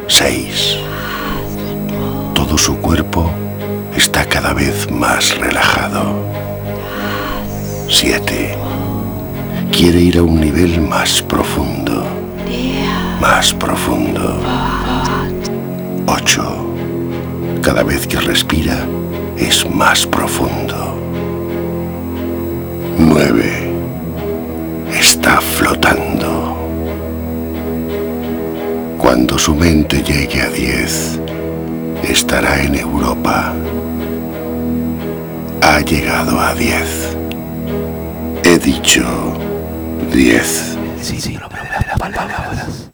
6. Todo su cuerpo está cada vez más relajado. 7. Quiere ir a un nivel más profundo. Más profundo. 8. Cada vez que respira es más profundo. 9. Está flotando. Cuando su mente llegue a 10, estará en Europa. Ha llegado a 10. He dicho 10. Sí, pero las palabras.